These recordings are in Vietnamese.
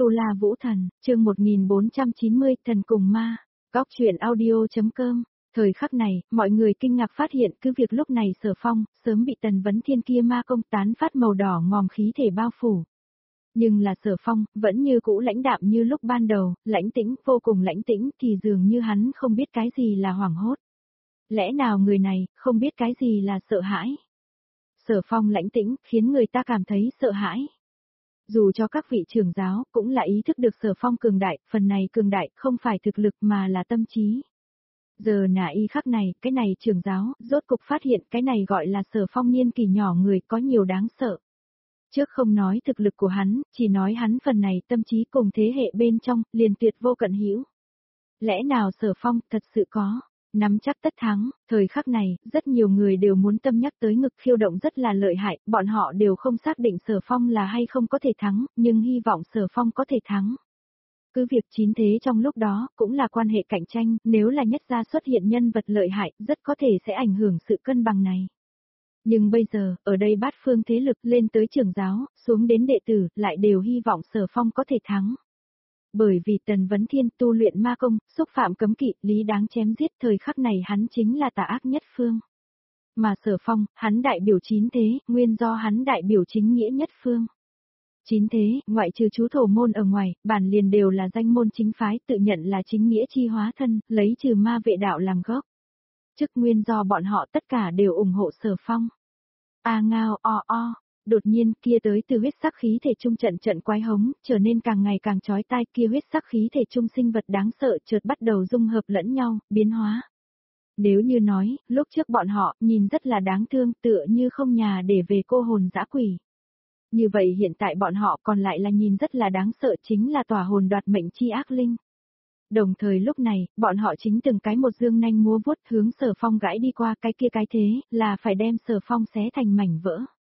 Tu La Vũ Thần, chương 1490, Thần cùng Ma, Góc truyện audio.com. Thời khắc này, mọi người kinh ngạc phát hiện cứ việc lúc này Sở Phong, sớm bị Tần Vấn Thiên kia ma công tán phát màu đỏ ngòm khí thể bao phủ. Nhưng là Sở Phong, vẫn như cũ lãnh đạm như lúc ban đầu, lãnh tĩnh, vô cùng lãnh tĩnh, thì dường như hắn không biết cái gì là hoảng hốt. Lẽ nào người này, không biết cái gì là sợ hãi? Sở Phong lãnh tĩnh, khiến người ta cảm thấy sợ hãi. Dù cho các vị trưởng giáo, cũng là ý thức được Sở Phong cường đại, phần này cường đại không phải thực lực mà là tâm trí. Giờ nà y khắc này, cái này trưởng giáo, rốt cục phát hiện cái này gọi là Sở Phong niên kỳ nhỏ người có nhiều đáng sợ. Trước không nói thực lực của hắn, chỉ nói hắn phần này tâm trí cùng thế hệ bên trong, liền tuyệt vô cận hữu. Lẽ nào Sở Phong thật sự có, nắm chắc tất thắng, thời khắc này, rất nhiều người đều muốn tâm nhắc tới ngực khiêu động rất là lợi hại, bọn họ đều không xác định Sở Phong là hay không có thể thắng, nhưng hy vọng Sở Phong có thể thắng. Cứ việc chín thế trong lúc đó, cũng là quan hệ cạnh tranh, nếu là nhất gia xuất hiện nhân vật lợi hại, rất có thể sẽ ảnh hưởng sự cân bằng này. Nhưng bây giờ, ở đây bát phương thế lực lên tới trưởng giáo, xuống đến đệ tử, lại đều hy vọng Sở Phong có thể thắng. Bởi vì Tần Vấn Thiên tu luyện ma công, xúc phạm cấm kỵ, lý đáng chém giết, thời khắc này hắn chính là tà ác nhất phương. Mà Sở Phong, hắn đại biểu chín thế, nguyên do hắn đại biểu chính nghĩa nhất phương. Chín thế, ngoại trừ chú thổ môn ở ngoài, bản liền đều là danh môn chính phái, tự nhận là chính nghĩa chi hóa thân, lấy trừ ma vệ đạo làm gốc. Chức nguyên do bọn họ tất cả đều ủng hộ Sở Phong. A ngao o o. Đột nhiên kia tới từ huyết sắc khí thể trung trận quái hống, trở nên càng ngày càng chói tai, kia huyết sắc khí thể trung sinh vật đáng sợ chợt bắt đầu dung hợp lẫn nhau, biến hóa. Nếu như nói, lúc trước bọn họ nhìn rất là đáng thương, tựa như không nhà để về cô hồn dã quỷ. Như vậy hiện tại bọn họ còn lại là nhìn rất là đáng sợ, chính là tỏa hồn đoạt mệnh chi ác linh. Đồng thời lúc này, bọn họ chính từng cái một dương nanh múa vuốt hướng Sở Phong gãi đi qua, cái kia cái thế, là phải đem Sở Phong xé thành mảnh vỡ.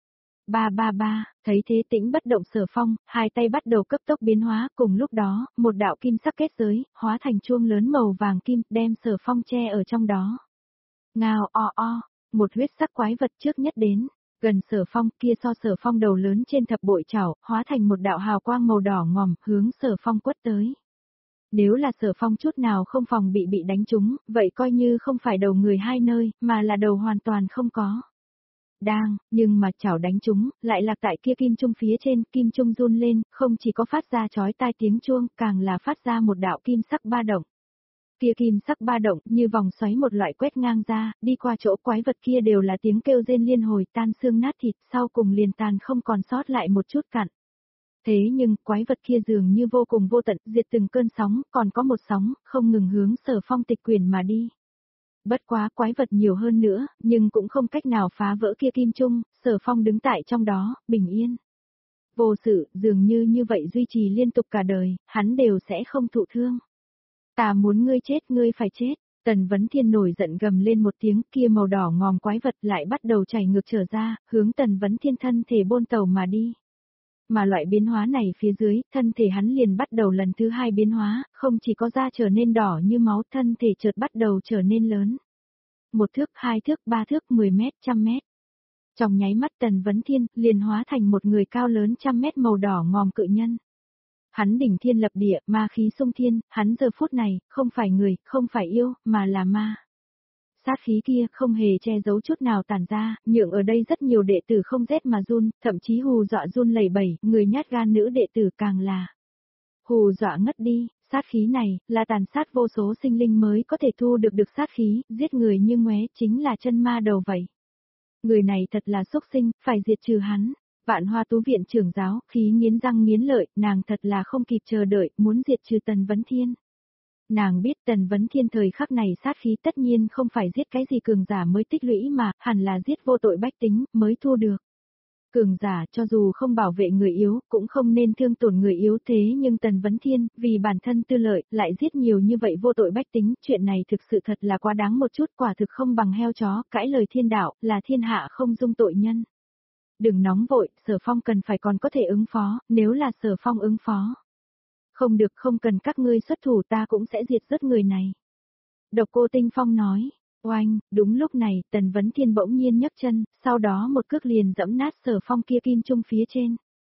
Ba, thấy thế tĩnh bất động Sở Phong, hai tay bắt đầu cấp tốc biến hóa, cùng lúc đó, một đạo kim sắc kết giới, hóa thành chuông lớn màu vàng kim, đem Sở Phong che ở trong đó. Ngao o o, một huyết sắc quái vật trước nhất đến, gần Sở Phong, kia so Sở Phong đầu lớn trên thập bội chảo, hóa thành một đạo hào quang màu đỏ ngòm, hướng Sở Phong quất tới. Nếu là Sở Phong chút nào không phòng bị đánh trúng, vậy coi như không phải đầu người hai nơi, mà là đầu hoàn toàn không có. Đang, nhưng mà chảo đánh chúng, lại lạc tại kia kim trung phía trên, kim trung run lên, không chỉ có phát ra chói tai tiếng chuông, càng là phát ra một đạo kim sắc ba động. Kia kim sắc ba động, như vòng xoáy một loại quét ngang ra, đi qua chỗ quái vật kia đều là tiếng kêu rên liên hồi, tan xương nát thịt, sau cùng liền tàn không còn sót lại một chút cặn. Thế nhưng, quái vật kia dường như vô cùng vô tận, diệt từng cơn sóng, còn có một sóng, không ngừng hướng Sở Phong tịch quyền mà đi. Bất quá quái vật nhiều hơn nữa, nhưng cũng không cách nào phá vỡ kia kim trung, Sở Phong đứng tại trong đó, bình yên. Vô sự, dường như vậy duy trì liên tục cả đời, hắn đều sẽ không thụ thương. Ta muốn ngươi chết, ngươi phải chết. Tần Vấn Thiên nổi giận gầm lên một tiếng, kia màu đỏ ngòm quái vật lại bắt đầu chảy ngược trở ra, hướng Tần Vấn Thiên thân thể bôn tàu mà đi. Mà loại biến hóa này phía dưới, thân thể hắn liền bắt đầu lần thứ hai biến hóa, không chỉ có da trở nên đỏ như máu, thân thể chợt bắt đầu trở nên lớn. 1 thước, 2 thước, 3 thước, 10 mét, 100 mét. Trong nháy mắt Tần Vấn Thiên liền hóa thành một người cao lớn 100 mét màu đỏ ngòm cự nhân. Hắn đỉnh thiên lập địa, ma khí xung thiên, hắn giờ phút này, không phải người, không phải yêu, mà là ma. Sát khí kia không hề che giấu chút nào tản ra, nhượng ở đây rất nhiều đệ tử không rét mà run, thậm chí hù dọa run lẩy bẩy, người nhát gan nữ đệ tử càng là hù dọa ngất đi. Sát khí này, là tàn sát vô số sinh linh mới có thể thu được sát khí, giết người như ngoé, chính là chân ma đầu vậy. Người này thật là xúc sinh, phải diệt trừ hắn. Vạn Hoa Tú viện trưởng giáo, khí nghiến răng nghiến lợi, nàng thật là không kịp chờ đợi, muốn diệt trừ Tần Vấn Thiên. Nàng biết Tần Vấn Thiên thời khắc này sát khí tất nhiên không phải giết cái gì cường giả mới tích lũy mà, hẳn là giết vô tội bách tính, mới thu được. Cường giả cho dù không bảo vệ người yếu, cũng không nên thương tổn người yếu, thế nhưng Tần Vấn Thiên, vì bản thân tư lợi, lại giết nhiều như vậy vô tội bách tính, chuyện này thực sự thật là quá đáng một chút, quả thực không bằng heo chó, cãi lời thiên đạo, là thiên hạ không dung tội nhân. Đừng nóng vội, Sở Phong cần phải còn có thể ứng phó, nếu là Sở Phong ứng phó. Không được, không cần các ngươi xuất thủ, ta cũng sẽ diệt rớt người này. Độc Cô Tinh Phong nói. Oanh, đúng lúc này, Tần Vấn Thiên bỗng nhiên nhấc chân, sau đó một cước liền dẫm nát Sở Phong kia kim trung phía trên.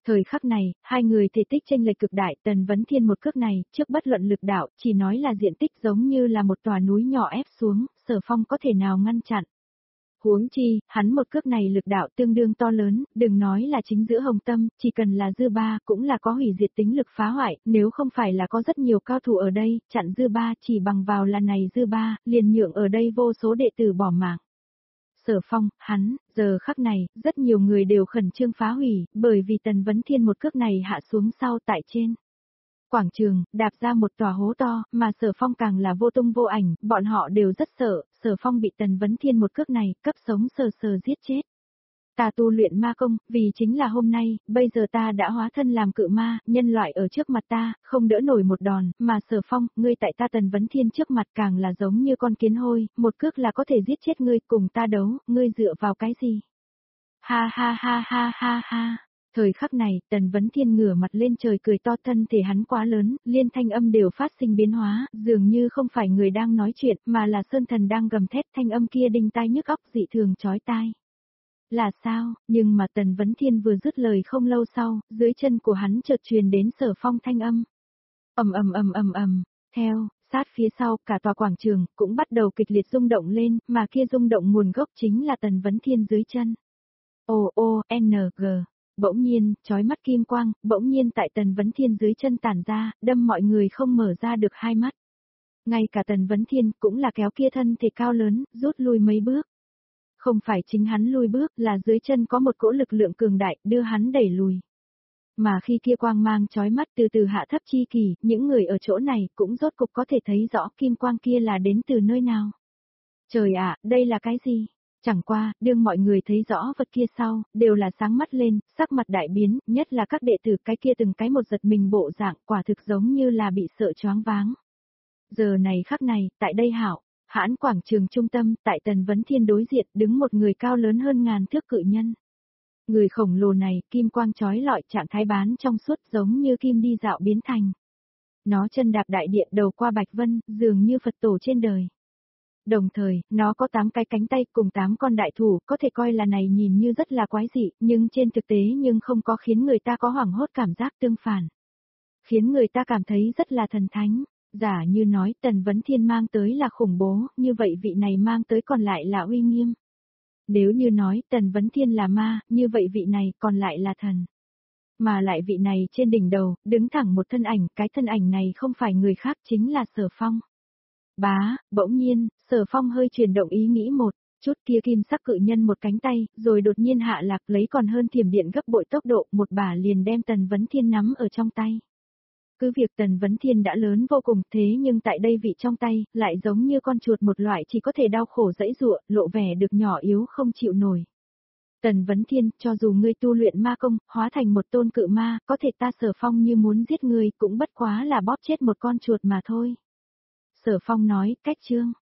Thời khắc này, hai người thể tích chênh lệch cực đại, Tần Vấn Thiên một cước này, trước bất luận lực đạo, chỉ nói là diện tích giống như là một tòa núi nhỏ ép xuống, Sở Phong có thể nào ngăn chặn. Huống chi, hắn một cước này lực đạo tương đương to lớn, đừng nói là chính giữa hồng tâm, chỉ cần là dư ba cũng là có hủy diệt tính lực phá hoại, nếu không phải là có rất nhiều cao thủ ở đây, chặn dư ba chỉ bằng vào là này dư ba, liền nhượng ở đây vô số đệ tử bỏ mạng. Sở Phong, hắn, giờ khắc này, rất nhiều người đều khẩn trương phá hủy, bởi vì Tần Vấn Thiên một cước này hạ xuống sau tại trên. Quảng trường, đạp ra một tòa hố to, mà Sở Phong càng là vô tung vô ảnh, bọn họ đều rất sợ, Sở Phong bị Tần Vấn Thiên một cước này, cấp sống sờ sờ giết chết. Ta tu luyện ma công, vì chính là hôm nay, bây giờ ta đã hóa thân làm cự ma, nhân loại ở trước mặt ta, không đỡ nổi một đòn, mà Sở Phong, ngươi tại ta Tần Vấn Thiên trước mặt càng là giống như con kiến hôi, một cước là có thể giết chết ngươi, cùng ta đấu, ngươi dựa vào cái gì? Ha ha ha ha ha ha. Thời khắc này, Tần Vấn Thiên ngửa mặt lên trời cười to, thân thể hắn quá lớn, liên thanh âm đều phát sinh biến hóa, dường như không phải người đang nói chuyện, mà là sơn thần đang gầm thét, thanh âm kia đinh tai nhức óc dị thường chói tai. Là sao, nhưng mà Tần Vấn Thiên vừa dứt lời không lâu sau, dưới chân của hắn chợt truyền đến Sở Phong thanh âm. Theo, sát phía sau, cả tòa quảng trường, cũng bắt đầu kịch liệt rung động lên, mà kia rung động nguồn gốc chính là Tần Vấn Thiên dưới chân. O-O-N-G. Bỗng nhiên, chói mắt kim quang, bỗng nhiên tại Tần Vấn Thiên dưới chân tản ra, đâm mọi người không mở ra được hai mắt. Ngay cả Tần Vấn Thiên cũng là kéo kia thân thể cao lớn, rút lui mấy bước. Không phải chính hắn lui bước, là dưới chân có một cỗ lực lượng cường đại, đưa hắn đẩy lùi. Mà khi kia quang mang chói mắt từ từ hạ thấp chi kỳ, những người ở chỗ này cũng rốt cục có thể thấy rõ kim quang kia là đến từ nơi nào. Trời ạ, đây là cái gì? Chẳng qua, đương mọi người thấy rõ vật kia sau, đều là sáng mắt lên, sắc mặt đại biến, nhất là các đệ tử cái kia từng cái một giật mình bộ dạng, quả thực giống như là bị sợ choáng váng. Giờ này khắc này, tại đây hảo, hãn quảng trường trung tâm, tại Tần Vấn Thiên đối diện, đứng một người cao lớn hơn ngàn thước cự nhân. Người khổng lồ này, kim quang chói lọi trạng thái bán trong suốt giống như kim đi dạo biến thành. Nó chân đạp đại địa đầu qua bạch vân, dường như Phật tổ trên đời. Đồng thời, nó có 8 cái cánh tay cùng 8 con đại thủ, có thể coi là này nhìn như rất là quái dị, nhưng trên thực tế nhưng không có khiến người ta có hoảng hốt cảm giác tương phản. Khiến người ta cảm thấy rất là thần thánh, giả như nói Tần Vấn Thiên mang tới là khủng bố, như vậy vị này mang tới còn lại là uy nghiêm. Nếu như nói Tần Vấn Thiên là ma, như vậy vị này còn lại là thần. Mà lại vị này trên đỉnh đầu, đứng thẳng một thân ảnh, cái thân ảnh này không phải người khác chính là Sở Phong. Bỗng nhiên, Sở Phong hơi chuyển động ý nghĩ một chút, kia kim sắc cự nhân một cánh tay, rồi đột nhiên hạ lạc lấy còn hơn thiểm điện gấp bội tốc độ, một bả liền đem Tần Vấn Thiên nắm ở trong tay. Cứ việc Tần Vấn Thiên đã lớn vô cùng thế nhưng tại đây vị trong tay, lại giống như con chuột một loại chỉ có thể đau khổ dãy giụa, lộ vẻ được nhỏ yếu không chịu nổi. Tần Vấn Thiên, cho dù ngươi tu luyện ma công, hóa thành một tôn cự ma, có thể ta Sở Phong như muốn giết ngươi cũng bất quá là bóp chết một con chuột mà thôi. Sở Phong nói, cách chương.